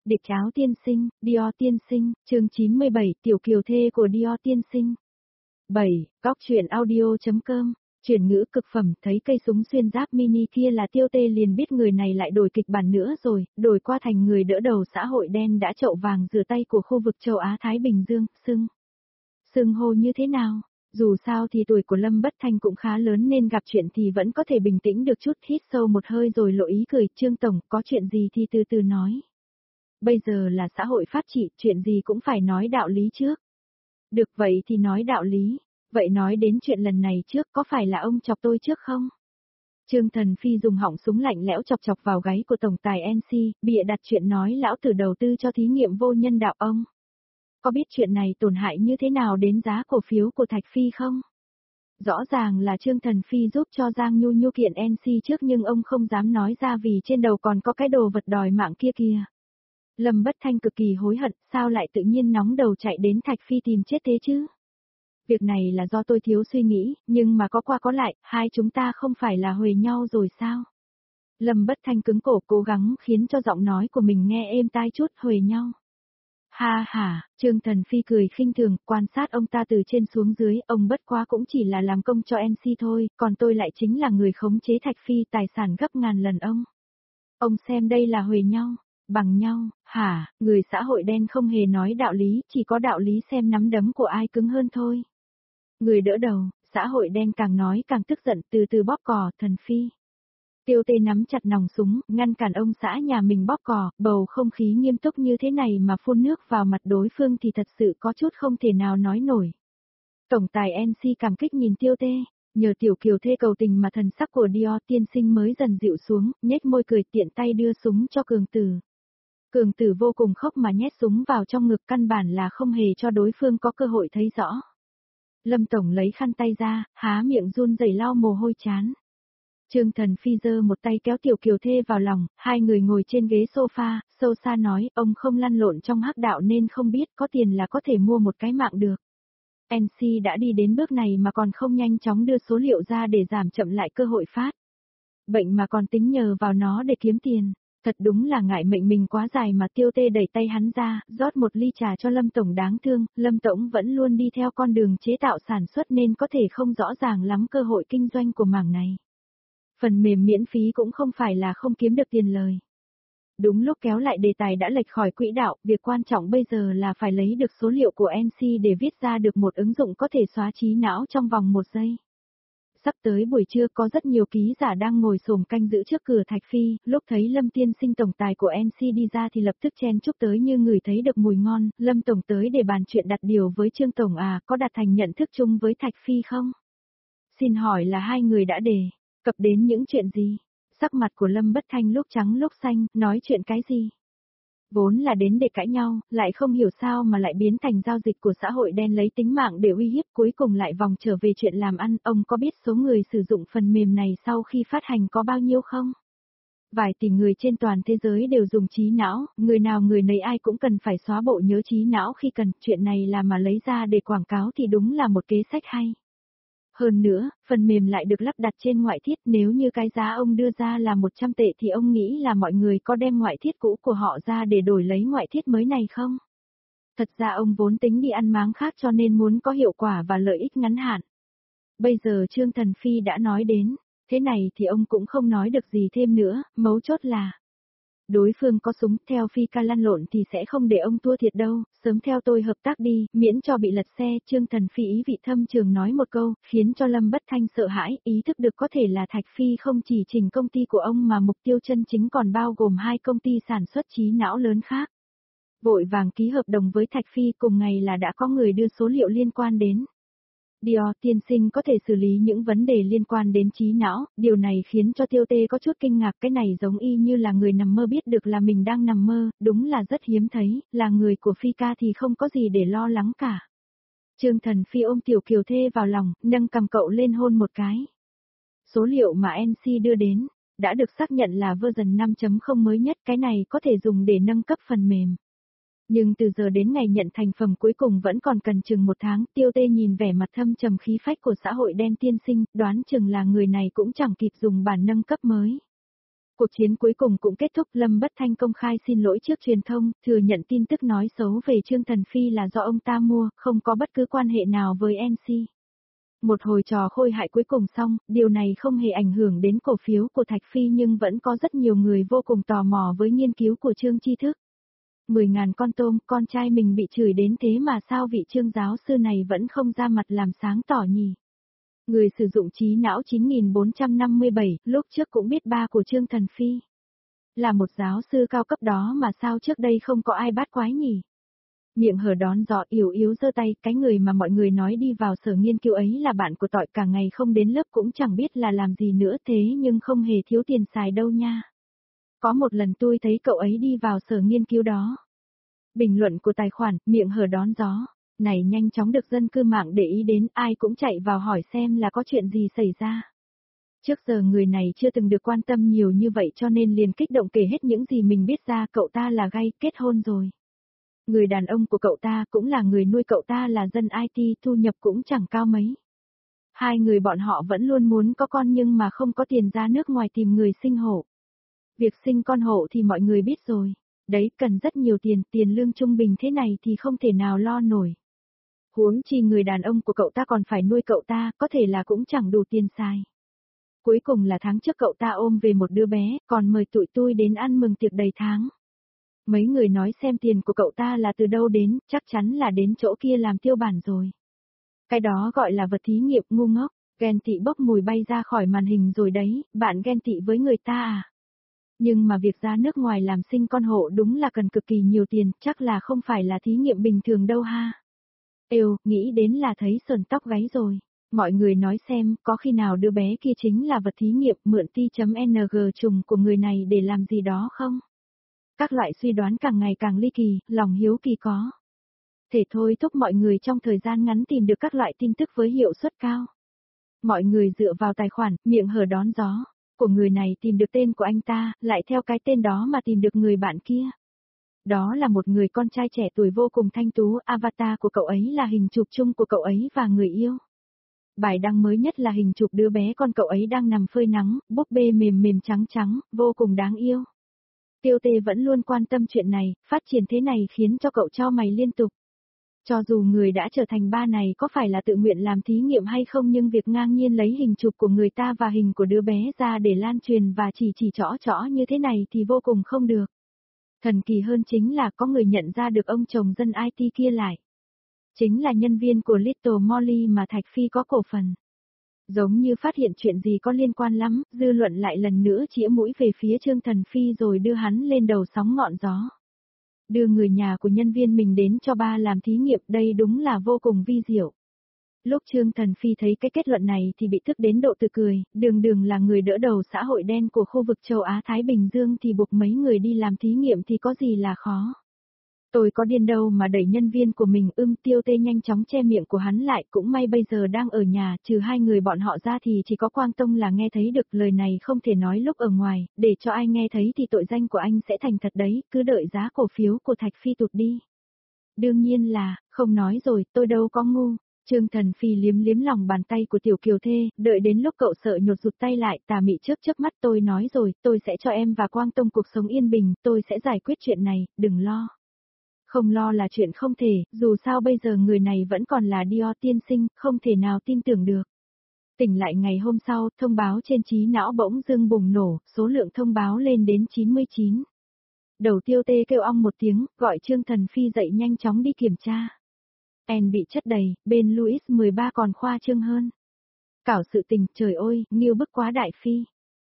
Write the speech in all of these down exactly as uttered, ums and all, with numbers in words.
Địch áo tiên sinh, Dior tiên sinh, chương chín mươi bảy, tiểu kiều thê của Dior tiên sinh. bảy. Góc truyện audio.com, chuyển ngữ cực phẩm, thấy cây súng xuyên giáp mini kia là Tiêu Tê liền biết người này lại đổi kịch bản nữa rồi, đổi qua thành người đỡ đầu xã hội đen đã chậu vàng rửa tay của khu vực châu Á-Thái Bình Dương, xưng. Xưng hô như thế nào? Dù sao thì tuổi của Lâm Bất Thanh cũng khá lớn nên gặp chuyện thì vẫn có thể bình tĩnh được chút, hít sâu một hơi rồi lộ ý cười, Trương Tổng, có chuyện gì thì từ từ nói. Bây giờ là xã hội pháp trị, chuyện gì cũng phải nói đạo lý trước. Được vậy thì nói đạo lý, vậy nói đến chuyện lần này trước, có phải là ông chọc tôi trước không? Trương Thần Phi dùng họng súng lạnh lẽo chọc chọc vào gáy của tổng tài en xê, bịa đặt chuyện nói lão tử đầu tư cho thí nghiệm vô nhân đạo ông. Có biết chuyện này tổn hại như thế nào đến giá cổ phiếu của Thạch Phi không? Rõ ràng là Trương Thần Phi giúp cho Giang Nhu Nhu kiện en xê trước nhưng ông không dám nói ra vì trên đầu còn có cái đồ vật đòi mạng kia kìa. Lâm Bất Thanh cực kỳ hối hận, sao lại tự nhiên nóng đầu chạy đến Thạch Phi tìm chết thế chứ? Việc này là do tôi thiếu suy nghĩ, nhưng mà có qua có lại, hai chúng ta không phải là huề nhau rồi sao? Lâm Bất Thanh cứng cổ cố gắng khiến cho giọng nói của mình nghe êm tai chút, huề nhau. Ha ha, Trương Thần Phi cười khinh thường, quan sát ông ta từ trên xuống dưới, ông bất quá cũng chỉ là làm công cho en xê thôi, còn tôi lại chính là người khống chế Thạch Phi, tài sản gấp ngàn lần ông. Ông xem đây là huề nhau. Bằng nhau, hả, người xã hội đen không hề nói đạo lý, chỉ có đạo lý xem nắm đấm của ai cứng hơn thôi. Người đỡ đầu, xã hội đen càng nói càng tức giận, từ từ bóp cò, Thần Phi. Tiêu Tê nắm chặt nòng súng, ngăn cản ông xã nhà mình bóp cò, bầu không khí nghiêm túc như thế này mà phun nước vào mặt đối phương thì thật sự có chút không thể nào nói nổi. Tổng tài en xê cảm kích nhìn Tiêu Tê. Nhờ tiểu kiều thê cầu tình mà thần sắc của Dior tiên sinh mới dần dịu xuống, nhếch môi cười tiện tay đưa súng cho Cường Tử. Cường Tử vô cùng khóc mà nhét súng vào trong ngực, căn bản là không hề cho đối phương có cơ hội thấy rõ. Lâm Tổng lấy khăn tay ra, há miệng run rẩy lau mồ hôi chán. Trương Thần Phi giơ một tay kéo tiểu kiều thê vào lòng, hai người ngồi trên ghế sofa, sâu xa nói, ông không lăn lộn trong hắc đạo nên không biết có tiền là có thể mua một cái mạng được. en xê đã đi đến bước này mà còn không nhanh chóng đưa số liệu ra để giảm chậm lại cơ hội phát bệnh mà còn tính nhờ vào nó để kiếm tiền. Thật đúng là ngại mệnh mình quá dài mà. Tiêu Tê đẩy tay hắn ra, rót một ly trà cho Lâm Tổng đáng thương, Lâm Tổng vẫn luôn đi theo con đường chế tạo sản xuất nên có thể không rõ ràng lắm cơ hội kinh doanh của mảng này. Phần mềm miễn phí cũng không phải là không kiếm được tiền lời. Đúng lúc kéo lại đề tài đã lệch khỏi quỹ đạo, việc quan trọng bây giờ là phải lấy được số liệu của en xê để viết ra được một ứng dụng có thể xóa trí não trong vòng một giây. Sắp tới buổi trưa có rất nhiều ký giả đang ngồi xổm canh giữ trước cửa Thạch Phi, lúc thấy Lâm tiên sinh tổng tài của en xê đi ra thì lập tức chen chúc tới như ngửi thấy được mùi ngon, Lâm tổng tới để bàn chuyện đặt điều với Trương tổng à, có đạt thành nhận thức chung với Thạch Phi không? Xin hỏi là hai người đã đề cập đến những chuyện gì? Sắc mặt của Lâm Bất Thanh lúc trắng lúc xanh, nói chuyện cái gì? Vốn là đến để cãi nhau, lại không hiểu sao mà lại biến thành giao dịch của xã hội đen lấy tính mạng để uy hiếp, cuối cùng lại vòng trở về chuyện làm ăn. Ông có biết số người sử dụng phần mềm này sau khi phát hành có bao nhiêu không? Vài tỷ người trên toàn thế giới đều dùng trí não, người nào người nấy ai cũng cần phải xóa bộ nhớ trí não khi cần, chuyện này là mà lấy ra để quảng cáo thì đúng là một kế sách hay. Hơn nữa, phần mềm lại được lắp đặt trên ngoại thiết, nếu như cái giá ông đưa ra là một trăm tệ thì ông nghĩ là mọi người có đem ngoại thiết cũ của họ ra để đổi lấy ngoại thiết mới này không? Thật ra ông vốn tính đi ăn máng khác cho nên muốn có hiệu quả và lợi ích ngắn hạn. Bây giờ Trương Thần Phi đã nói đến, thế này thì ông cũng không nói được gì thêm nữa, mấu chốt là đối phương có súng, theo Phi ca lăn lộn thì sẽ không để ông thua thiệt đâu, sớm theo tôi hợp tác đi, miễn cho bị lật xe. Trương Thần Phi ý vị thâm trường nói một câu, khiến cho Lâm Bất Thanh sợ hãi, ý thức được có thể là Thạch Phi không chỉ chỉnh công ty của ông mà mục tiêu chân chính còn bao gồm hai công ty sản xuất trí não lớn khác. Vội vàng ký hợp đồng với Thạch Phi, cùng ngày là đã có người đưa số liệu liên quan đến. Dior tiên sinh có thể xử lý những vấn đề liên quan đến trí não, điều này khiến cho Tiêu Tê có chút kinh ngạc, cái này giống y như là người nằm mơ biết được là mình đang nằm mơ, đúng là rất hiếm thấy, là người của Phi ca thì không có gì để lo lắng cả. Trương Thần Phi ôm tiểu kiều thê vào lòng, nâng cầm cậu lên hôn một cái. Số liệu mà en xê đưa đến, đã được xác nhận là version năm chấm không mới nhất, cái này có thể dùng để nâng cấp phần mềm. Nhưng từ giờ đến ngày nhận thành phẩm cuối cùng vẫn còn cần chừng một tháng. Tiêu Tê nhìn vẻ mặt thâm trầm khí phách của xã hội đen tiên sinh, đoán chừng là người này cũng chẳng kịp dùng bản nâng cấp mới. Cuộc chiến cuối cùng cũng kết thúc, Lâm Bất Thanh công khai xin lỗi trước truyền thông, thừa nhận tin tức nói xấu về Trương Thần Phi là do ông ta mua, không có bất cứ quan hệ nào với en xê. Một hồi trò khôi hại cuối cùng xong, điều này không hề ảnh hưởng đến cổ phiếu của Thạch Phi nhưng vẫn có rất nhiều người vô cùng tò mò với nghiên cứu của Trương Tri Thức. Mười ngàn con tôm, con trai mình bị chửi đến thế mà sao vị Trương giáo sư này vẫn không ra mặt làm sáng tỏ nhỉ? Người sử dụng trí não chín nghìn bốn trăm năm mươi bảy, lúc trước cũng biết ba của Trương Thần Phi. Là một giáo sư cao cấp đó mà sao trước đây không có ai bắt quái nhỉ? Miệng hở đón gió yếu yếu giơ tay, cái người mà mọi người nói đi vào sở nghiên cứu ấy là bạn của tọi, cả ngày không đến lớp cũng chẳng biết là làm gì nữa, thế nhưng không hề thiếu tiền xài đâu nha. Có một lần tôi thấy cậu ấy đi vào sở nghiên cứu đó. Bình luận của tài khoản, miệng hở đón gió, này nhanh chóng được dân cư mạng để ý đến, ai cũng chạy vào hỏi xem là có chuyện gì xảy ra. Trước giờ người này chưa từng được quan tâm nhiều như vậy cho nên liền kích động kể hết những gì mình biết ra, cậu ta là gay, kết hôn rồi. Người đàn ông của cậu ta cũng là người nuôi cậu ta là dân i tê, thu nhập cũng chẳng cao mấy. Hai người bọn họ vẫn luôn muốn có con nhưng mà không có tiền ra nước ngoài tìm người sinh hộ. Việc sinh con hộ thì mọi người biết rồi. Đấy, cần rất nhiều tiền, tiền lương trung bình thế này thì không thể nào lo nổi. Huống chi người đàn ông của cậu ta còn phải nuôi cậu ta, có thể là cũng chẳng đủ tiền xài. Cuối cùng là tháng trước cậu ta ôm về một đứa bé, còn mời tụi tôi đến ăn mừng tiệc đầy tháng. Mấy người nói xem tiền của cậu ta là từ đâu đến, chắc chắn là đến chỗ kia làm tiêu bản rồi. Cái đó gọi là vật thí nghiệm, ngu ngốc, ghen tị bốc mùi bay ra khỏi màn hình rồi đấy, bạn ghen tị với người ta à? Nhưng mà việc ra nước ngoài làm sinh con hộ đúng là cần cực kỳ nhiều tiền, chắc là không phải là thí nghiệm bình thường đâu ha. Êu, nghĩ đến là thấy sờn tóc gáy rồi. Mọi người nói xem, có khi nào đứa bé kia chính là vật thí nghiệm mượn T.ng trùng của người này để làm gì đó không? Các loại suy đoán càng ngày càng ly kỳ, lòng hiếu kỳ có. Thể thôi thúc mọi người trong thời gian ngắn tìm được các loại tin tức với hiệu suất cao. Mọi người dựa vào tài khoản, miệng hở đón gió, của người này tìm được tên của anh ta, lại theo cái tên đó mà tìm được người bạn kia. Đó là một người con trai trẻ tuổi vô cùng thanh tú, avatar của cậu ấy là hình chụp chung của cậu ấy và người yêu. Bài đăng mới nhất là hình chụp đứa bé con cậu ấy đang nằm phơi nắng, búp bê mềm mềm trắng trắng, vô cùng đáng yêu. Tiêu Tê vẫn luôn quan tâm chuyện này, phát triển thế này khiến cho cậu chau mày liên tục. Cho dù người đã trở thành ba này có phải là tự nguyện làm thí nghiệm hay không nhưng việc ngang nhiên lấy hình chụp của người ta và hình của đứa bé ra để lan truyền và chỉ chỉ trỏ trỏ như thế này thì vô cùng không được. Thần kỳ hơn chính là có người nhận ra được ông chồng dân i tê kia lại. Chính là nhân viên của Little Molly mà Thạch Phi có cổ phần. Giống như phát hiện chuyện gì có liên quan lắm, dư luận lại lần nữa chĩa mũi về phía Trương Thần Phi rồi đưa hắn lên đầu sóng ngọn gió. Đưa người nhà của nhân viên mình đến cho ba làm thí nghiệm, đây đúng là vô cùng vi diệu. Lúc Trương Thần Phi thấy cái kết luận này thì bị tức đến độ tự cười, đường đường là người đỡ đầu xã hội đen của khu vực châu Á-Thái Bình Dương thì buộc mấy người đi làm thí nghiệm thì có gì là khó. Tôi có điên đâu mà đẩy nhân viên của mình. Ưm Tiêu Tê nhanh chóng che miệng của hắn lại, cũng may bây giờ đang ở nhà, trừ hai người bọn họ ra thì chỉ có Quang Tông là nghe thấy được, lời này không thể nói lúc ở ngoài, để cho ai nghe thấy thì tội danh của anh sẽ thành thật đấy, cứ đợi giá cổ phiếu của Thạch Phi tụt đi. Đương nhiên là, không nói rồi, tôi đâu có ngu. Trương Thần Phi liếm liếm lòng bàn tay của Tiểu Kiều Thê, đợi đến lúc cậu sợ nhột rụt tay lại, tà mị chớp chớp mắt, tôi nói rồi, tôi sẽ cho em và Quang Tông cuộc sống yên bình, tôi sẽ giải quyết chuyện này, đừng lo. Không lo là chuyện không thể, dù sao bây giờ người này vẫn còn là Dior tiên sinh, không thể nào tin tưởng được. Tỉnh lại ngày hôm sau, thông báo trên trí não bỗng dưng bùng nổ, số lượng thông báo lên đến chín mươi chín. Đầu Tiêu Tê kêu ong một tiếng, gọi Trương Thần Phi dậy nhanh chóng đi kiểm tra. En bị chất đầy, bên Louis mười ba còn khoa trương hơn. Cảo sự tình, trời ơi, nghiêu bức quá đại phi.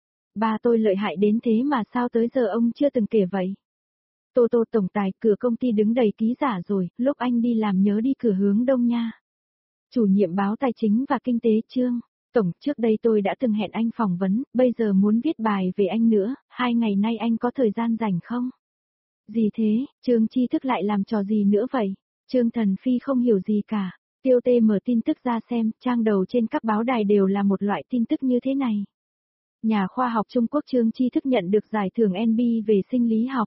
Ba tôi lợi hại đến thế mà sao tới giờ ông chưa từng kể vậy. Tô Tô tổng tài, cửa công ty đứng đầy ký giả rồi, lúc anh đi làm nhớ đi cửa hướng đông nha. Chủ nhiệm báo tài chính và kinh tế Trương, tổng, trước đây tôi đã từng hẹn anh phỏng vấn, bây giờ muốn viết bài về anh nữa, hai ngày nay anh có thời gian rảnh không? Gì thế, Trương Tri Thức lại làm trò gì nữa vậy? Trương Thần Phi không hiểu gì cả. Tiêu Tê mở tin tức ra xem, trang đầu trên các báo đài đều là một loại tin tức như thế này. Nhà khoa học Trung Quốc Trương Tri Thức nhận được giải thưởng en bê về sinh lý học.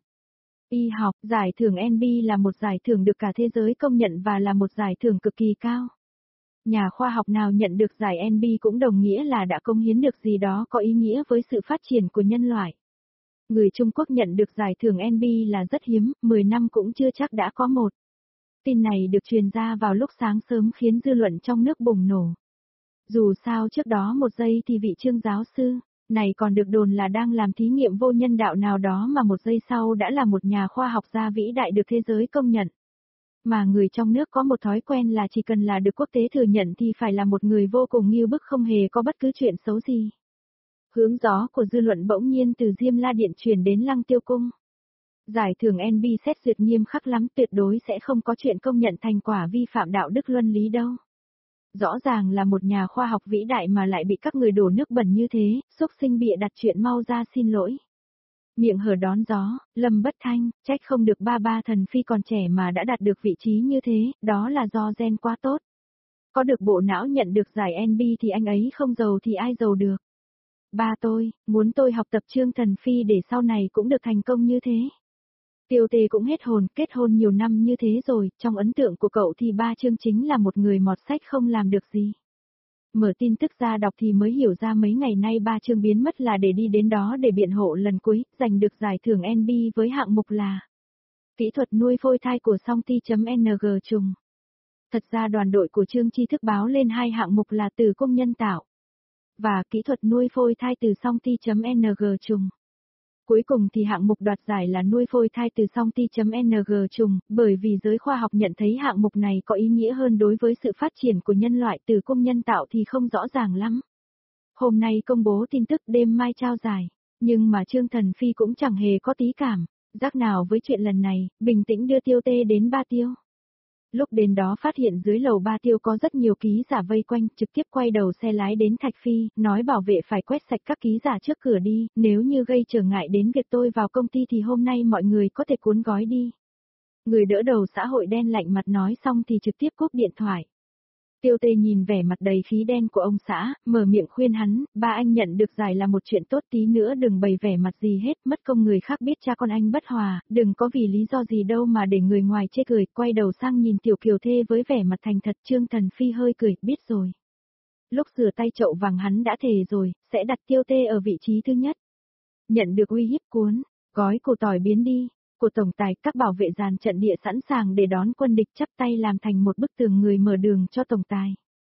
Y học, giải thưởng en bê là một giải thưởng được cả thế giới công nhận và là một giải thưởng cực kỳ cao. Nhà khoa học nào nhận được giải en bê cũng đồng nghĩa là đã cống hiến được gì đó có ý nghĩa với sự phát triển của nhân loại. Người Trung Quốc nhận được giải thưởng en bê là rất hiếm, mười năm cũng chưa chắc đã có một. Tin này được truyền ra vào lúc sáng sớm khiến dư luận trong nước bùng nổ. Dù sao trước đó một giây thì vị Trương giáo sư này còn được đồn là đang làm thí nghiệm vô nhân đạo nào đó mà một giây sau đã là một nhà khoa học gia vĩ đại được thế giới công nhận. Mà người trong nước có một thói quen là chỉ cần là được quốc tế thừa nhận thì phải là một người vô cùng nghiêu bức, không hề có bất cứ chuyện xấu gì. Hướng gió của dư luận bỗng nhiên từ Diêm La Điện chuyển đến Lăng Tiêu Cung. Giải thưởng en bê xét duyệt nghiêm khắc lắm, tuyệt đối sẽ không có chuyện công nhận thành quả vi phạm đạo đức luân lý đâu. Rõ ràng là một nhà khoa học vĩ đại mà lại bị các người đổ nước bẩn như thế, xúc sinh bịa đặt chuyện, mau ra xin lỗi. Miệng hở đón gió, Lâm Bất Thanh, trách không được ba ba thần phi còn trẻ mà đã đạt được vị trí như thế, đó là do gen quá tốt. Có được bộ não nhận được giải en bê thì anh ấy không giàu thì ai giàu được. Ba tôi, muốn tôi học tập Trương Thần Phi để sau này cũng được thành công như thế. Tiêu Tê cũng hết hồn, kết hôn nhiều năm như thế rồi, trong ấn tượng của cậu thì ba Trương chính là một người mọt sách không làm được gì. Mở tin tức ra đọc thì mới hiểu ra mấy ngày nay ba Trương biến mất là để đi đến đó để biện hộ lần cuối, giành được giải thưởng en bê với hạng mục là kỹ thuật nuôi phôi thai của song ti.ng trùng. Thật ra đoàn đội của Trương tri thức báo lên hai hạng mục là tử cung nhân tạo và kỹ thuật nuôi phôi thai từ song ti.ng trùng. Cuối cùng thì hạng mục đoạt giải là nuôi phôi thai từ song ti.ng trùng, bởi vì giới khoa học nhận thấy hạng mục này có ý nghĩa hơn đối với sự phát triển của nhân loại, tử cung nhân tạo thì không rõ ràng lắm. Hôm nay công bố tin tức, đêm mai trao giải, nhưng mà Trương Thần Phi cũng chẳng hề có tí cảm giác nào với chuyện lần này, bình tĩnh đưa Tiêu Tê đến Ba Tiêu. Lúc đến đó phát hiện dưới lầu Ba Tiêu có rất nhiều ký giả vây quanh, trực tiếp quay đầu xe lái đến Thạch Phi, nói bảo vệ phải quét sạch các ký giả trước cửa đi, nếu như gây trở ngại đến việc tôi vào công ty thì hôm nay mọi người có thể cuốn gói đi. Người đỡ đầu xã hội đen lạnh mặt nói xong thì trực tiếp cúp điện thoại. Tiêu Tê nhìn vẻ mặt đầy khí đen của ông xã, mở miệng khuyên hắn, ba anh nhận được giải là một chuyện tốt, tí nữa đừng bày vẻ mặt gì hết, mất công người khác biết cha con anh bất hòa, đừng có vì lý do gì đâu mà để người ngoài chê cười, quay đầu sang nhìn Tiểu Kiều Thê với vẻ mặt thành thật. Trương Thần Phi hơi cười, biết rồi. Lúc rửa tay chậu vàng hắn đã thề rồi, sẽ đặt Tiêu Tê ở vị trí thứ nhất. Nhận được uy hiếp cuốn, gói củ tỏi biến đi. Của tổng tài, các bảo vệ dàn trận địa sẵn sàng để đón quân địch, chắp tay làm thành một bức tường người mở đường cho tổng tài.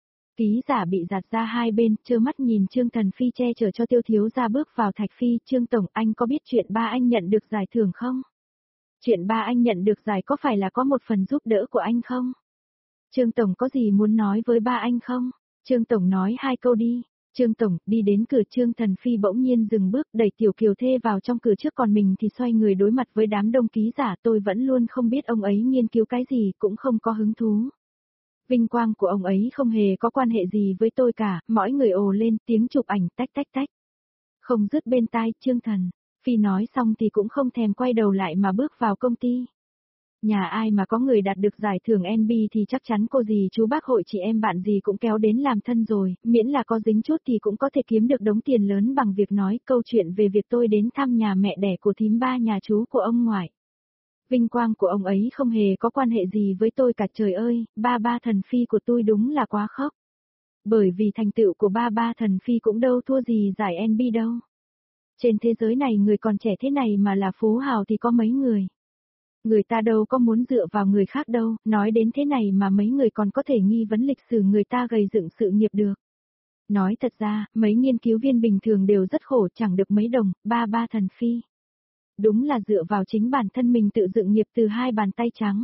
Ký giả bị giạt ra hai bên, trơ mắt nhìn Trương Thần Phi che chở cho Tiêu thiếu gia bước vào Thạch Phi. Trương tổng, anh có biết chuyện ba anh nhận được giải thưởng không? Chuyện ba anh nhận được giải có phải là có một phần giúp đỡ của anh không? Trương tổng có gì muốn nói với ba anh không? Trương tổng nói hai câu đi. Trương tổng, đi đến cửa Trương Thần Phi bỗng nhiên dừng bước, đẩy Tiểu Kiều Thê vào trong cửa trước, còn mình thì xoay người đối mặt với đám đông ký giả. Tôi vẫn luôn không biết ông ấy nghiên cứu cái gì, cũng không có hứng thú. Vinh quang của ông ấy không hề có quan hệ gì với tôi cả, mọi người ồ lên, tiếng chụp ảnh tách tách tách. Không dứt bên tai. Trương Thần Phi nói xong thì cũng không thèm quay đầu lại mà bước vào công ty. Nhà ai mà có người đạt được giải thưởng en bê thì chắc chắn cô dì chú bác hội chị em bạn gì cũng kéo đến làm thân rồi, miễn là có dính chút thì cũng có thể kiếm được đống tiền lớn bằng việc nói câu chuyện về việc tôi đến thăm nhà mẹ đẻ của thím ba nhà chú của ông ngoại. Vinh quang của ông ấy không hề có quan hệ gì với tôi cả. Trời ơi, ba ba thần phi của tôi đúng là quá khóc. Bởi vì thành tựu của ba ba thần phi cũng đâu thua gì giải en bê đâu. Trên thế giới này người còn trẻ thế này mà là phú hào thì có mấy người. Người ta đâu có muốn dựa vào người khác đâu, nói đến thế này mà mấy người còn có thể nghi vấn lịch sử người ta gầy dựng sự nghiệp được. Nói thật ra, mấy nghiên cứu viên bình thường đều rất khổ, chẳng được mấy đồng. Ba ba thần phi đúng là dựa vào chính bản thân mình tự dựng nghiệp từ hai bàn tay trắng.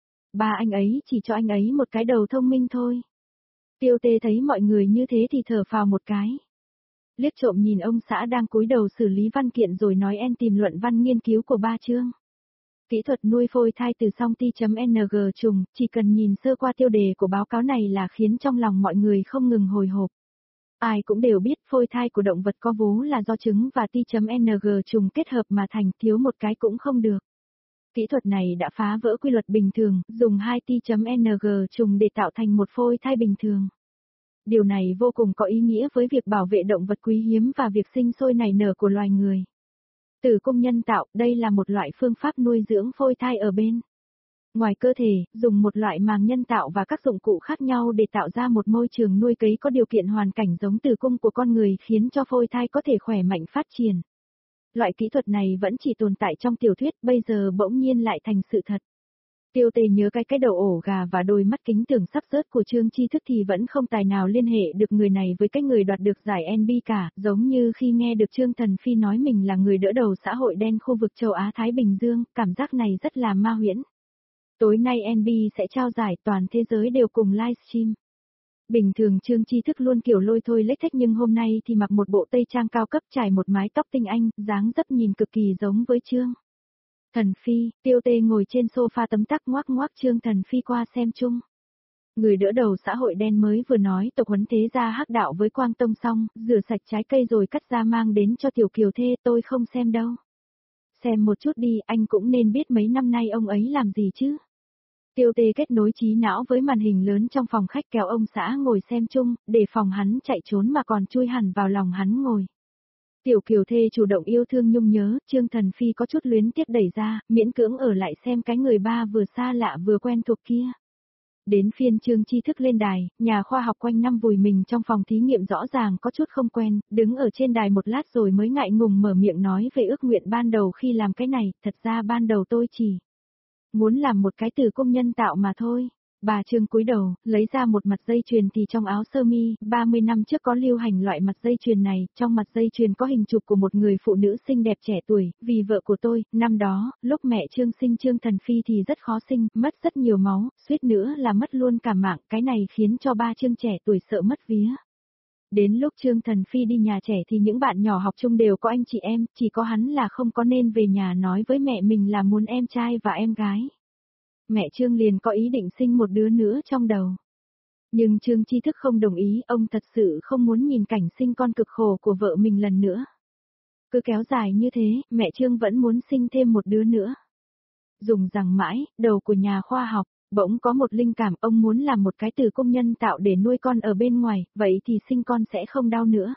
Ba anh ấy chỉ cho anh ấy một cái đầu thông minh thôi. Tiêu Tê thấy mọi người như thế thì thở phào một cái. Liếc trộm nhìn ông xã đang cúi đầu xử lý văn kiện rồi nói en tìm luận văn nghiên cứu của ba Trương. Kỹ thuật nuôi phôi thai từ song ti.ng trùng, chỉ cần nhìn sơ qua tiêu đề của báo cáo này là khiến trong lòng mọi người không ngừng hồi hộp. Ai cũng đều biết phôi thai của động vật có vú là do trứng và ti.ng trùng kết hợp mà thành, thiếu một cái cũng không được. Kỹ thuật này đã phá vỡ quy luật bình thường, dùng hai ti.ng trùng để tạo thành một phôi thai bình thường. Điều này vô cùng có ý nghĩa với việc bảo vệ động vật quý hiếm và việc sinh sôi nảy nở của loài người. Tử cung nhân tạo, đây là một loại phương pháp nuôi dưỡng phôi thai ở bên ngoài cơ thể, dùng một loại màng nhân tạo và các dụng cụ khác nhau để tạo ra một môi trường nuôi cấy có điều kiện hoàn cảnh giống tử cung của con người, khiến cho phôi thai có thể khỏe mạnh phát triển. Loại kỹ thuật này vẫn chỉ tồn tại trong tiểu thuyết, bây giờ bỗng nhiên lại thành sự thật. Tiêu Tề nhớ cái cái đầu ổ gà và đôi mắt kính tưởng sắp rớt của Trương Tri Thức thì vẫn không tài nào liên hệ được người này với cái người đoạt được giải en bê cả, giống như khi nghe được Trương Thần Phi nói mình là người đỡ đầu xã hội đen khu vực châu Á-Thái Bình Dương, cảm giác này rất là ma huyễn. Tối nay en bê sẽ trao giải, toàn thế giới đều cùng livestream. Bình thường Trương Tri Thức luôn kiểu lôi thôi lếch thếch nhưng hôm nay thì mặc một bộ tây trang cao cấp trải một mái tóc tinh anh, dáng dấp nhìn cực kỳ giống với Trương Thần Phi. Tiêu Tê ngồi trên sofa tấm tắc ngoác ngoác Trương Thần Phi qua xem chung. Người đỡ đầu xã hội đen mới vừa nói tộc huấn thế gia hắc đạo với Quang Tông xong, rửa sạch trái cây rồi cắt ra mang đến cho Tiểu Kiều Thê, tôi không xem đâu. Xem một chút đi, anh cũng nên biết mấy năm nay ông ấy làm gì chứ. Tiêu Tê kết nối trí não với màn hình lớn trong phòng khách kéo ông xã ngồi xem chung, để phòng hắn chạy trốn mà còn chui hẳn vào lòng hắn ngồi. Tiểu Kiều Thê chủ động yêu thương nhung nhớ, Trương Thần Phi có chút luyến tiếc đẩy ra, miễn cưỡng ở lại xem cái người ba vừa xa lạ vừa quen thuộc kia. Đến phiên Trương Tri Thức lên đài, nhà khoa học quanh năm vùi mình trong phòng thí nghiệm rõ ràng có chút không quen, đứng ở trên đài một lát rồi mới ngại ngùng mở miệng nói về ước nguyện ban đầu khi làm cái này, thật ra ban đầu tôi chỉ muốn làm một cái từ công nhân tạo mà thôi. Bà Trương cúi đầu, lấy ra một mặt dây chuyền thì trong áo sơ mi, ba mươi năm trước có lưu hành loại mặt dây chuyền này, trong mặt dây chuyền có hình chụp của một người phụ nữ xinh đẹp trẻ tuổi, vì vợ của tôi, năm đó, lúc mẹ Trương sinh Trương Thần Phi thì rất khó sinh, mất rất nhiều máu, suýt nữa là mất luôn cả mạng, cái này khiến cho ba Trương trẻ tuổi sợ mất vía. Đến lúc Trương Thần Phi đi nhà trẻ thì những bạn nhỏ học chung đều có anh chị em, chỉ có hắn là không có nên về nhà nói với mẹ mình là muốn em trai và em gái. Mẹ Trương liền có ý định sinh một đứa nữa trong đầu. Nhưng Trương Tri Thức không đồng ý, ông thật sự không muốn nhìn cảnh sinh con cực khổ của vợ mình lần nữa. Cứ kéo dài như thế, mẹ Trương vẫn muốn sinh thêm một đứa nữa. Dùng rằng mãi, đầu của nhà khoa học, bỗng có một linh cảm, ông muốn làm một cái từ công nhân tạo để nuôi con ở bên ngoài, vậy thì sinh con sẽ không đau nữa.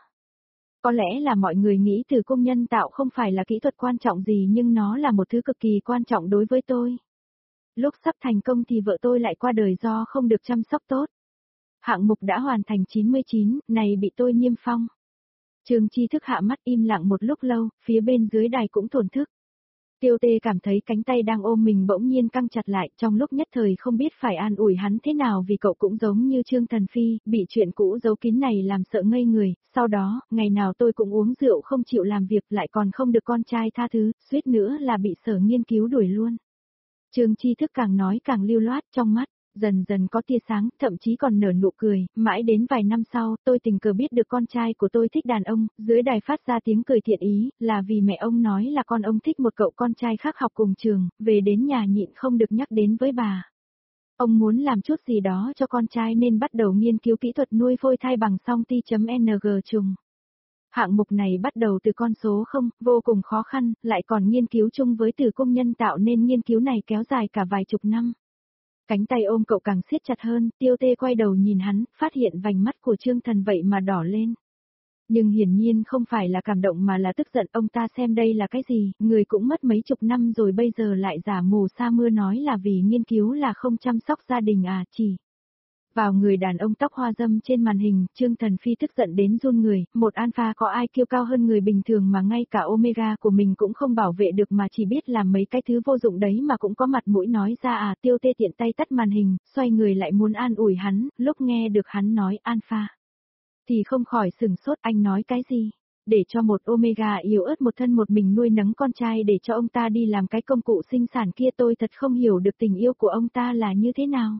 Có lẽ là mọi người nghĩ từ công nhân tạo không phải là kỹ thuật quan trọng gì nhưng nó là một thứ cực kỳ quan trọng đối với tôi. Lúc sắp thành công thì vợ tôi lại qua đời do không được chăm sóc tốt. Hạng mục đã hoàn thành chín mươi chín, này bị tôi niêm phong. Trương Tri Thức hạ mắt im lặng một lúc lâu, phía bên dưới đài cũng thổn thức. Tiêu Tê cảm thấy cánh tay đang ôm mình bỗng nhiên căng chặt lại, trong lúc nhất thời không biết phải an ủi hắn thế nào vì cậu cũng giống như Trương Thần Phi, bị chuyện cũ giấu kín này làm sợ ngây người, sau đó, ngày nào tôi cũng uống rượu không chịu làm việc lại còn không được con trai tha thứ, suýt nữa là bị sở nghiên cứu đuổi luôn. Trương Tri Thức càng nói càng lưu loát, trong mắt dần dần có tia sáng, thậm chí còn nở nụ cười, mãi đến vài năm sau, tôi tình cờ biết được con trai của tôi thích đàn ông, dưới đài phát ra tiếng cười thiện ý, là vì mẹ ông nói là con ông thích một cậu con trai khác học cùng trường, về đến nhà nhịn không được nhắc đến với bà. Ông muốn làm chút gì đó cho con trai nên bắt đầu nghiên cứu kỹ thuật nuôi phôi thai bằng song ti.ng trùng. Hạng mục này bắt đầu từ con số không, vô cùng khó khăn, lại còn nghiên cứu chung với từ công nhân tạo nên nghiên cứu này kéo dài cả vài chục năm. Cánh tay ôm cậu càng siết chặt hơn, Tiêu Tê quay đầu nhìn hắn, phát hiện vành mắt của Trương Thần vậy mà đỏ lên. Nhưng hiển nhiên không phải là cảm động mà là tức giận, ông ta xem đây là cái gì, người cũng mất mấy chục năm rồi bây giờ lại giả mù sa mưa nói là vì nghiên cứu là không chăm sóc gia đình à, chỉ vào người đàn ông tóc hoa râm trên màn hình, Trương Thần Phi tức giận đến run người, một alpha có ai kiêu cao hơn người bình thường mà ngay cả omega của mình cũng không bảo vệ được mà chỉ biết làm mấy cái thứ vô dụng đấy mà cũng có mặt mũi nói ra à. Tiêu Tê tiện tay tắt màn hình, xoay người lại muốn an ủi hắn, lúc nghe được hắn nói alpha thì không khỏi sừng sốt, anh nói cái gì? Để cho một omega yếu ớt một thân một mình nuôi nấng con trai để cho ông ta đi làm cái công cụ sinh sản kia, tôi thật không hiểu được tình yêu của ông ta là như thế nào.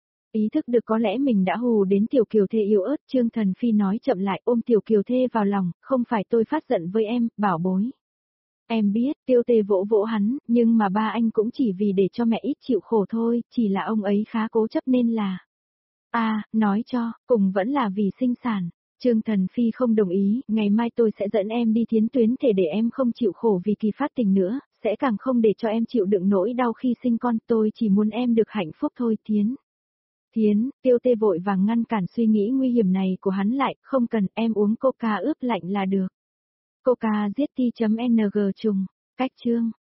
Ý thức được có lẽ mình đã hù đến Tiểu Kiều Thê yếu ớt, Trương Thần Phi nói chậm lại, ôm Tiểu Kiều Thê vào lòng, không phải tôi phát giận với em, bảo bối. Em biết, Tiêu Tê vỗ vỗ hắn, nhưng mà ba anh cũng chỉ vì để cho mẹ ít chịu khổ thôi, chỉ là ông ấy khá cố chấp nên là. À, nói cho, cùng vẫn là vì sinh sản. Trương Thần Phi không đồng ý, ngày mai tôi sẽ dẫn em đi thiến tuyến thể để em không chịu khổ vì kỳ phát tình nữa, sẽ càng không để cho em chịu đựng nỗi đau khi sinh con, tôi chỉ muốn em được hạnh phúc thôi. Thiến. Thiến, Tiêu Tê vội vàng ngăn cản suy nghĩ nguy hiểm này của hắn lại, không cần, em uống coca ướp lạnh là được. Coca giết ti.ng trùng, cách chương.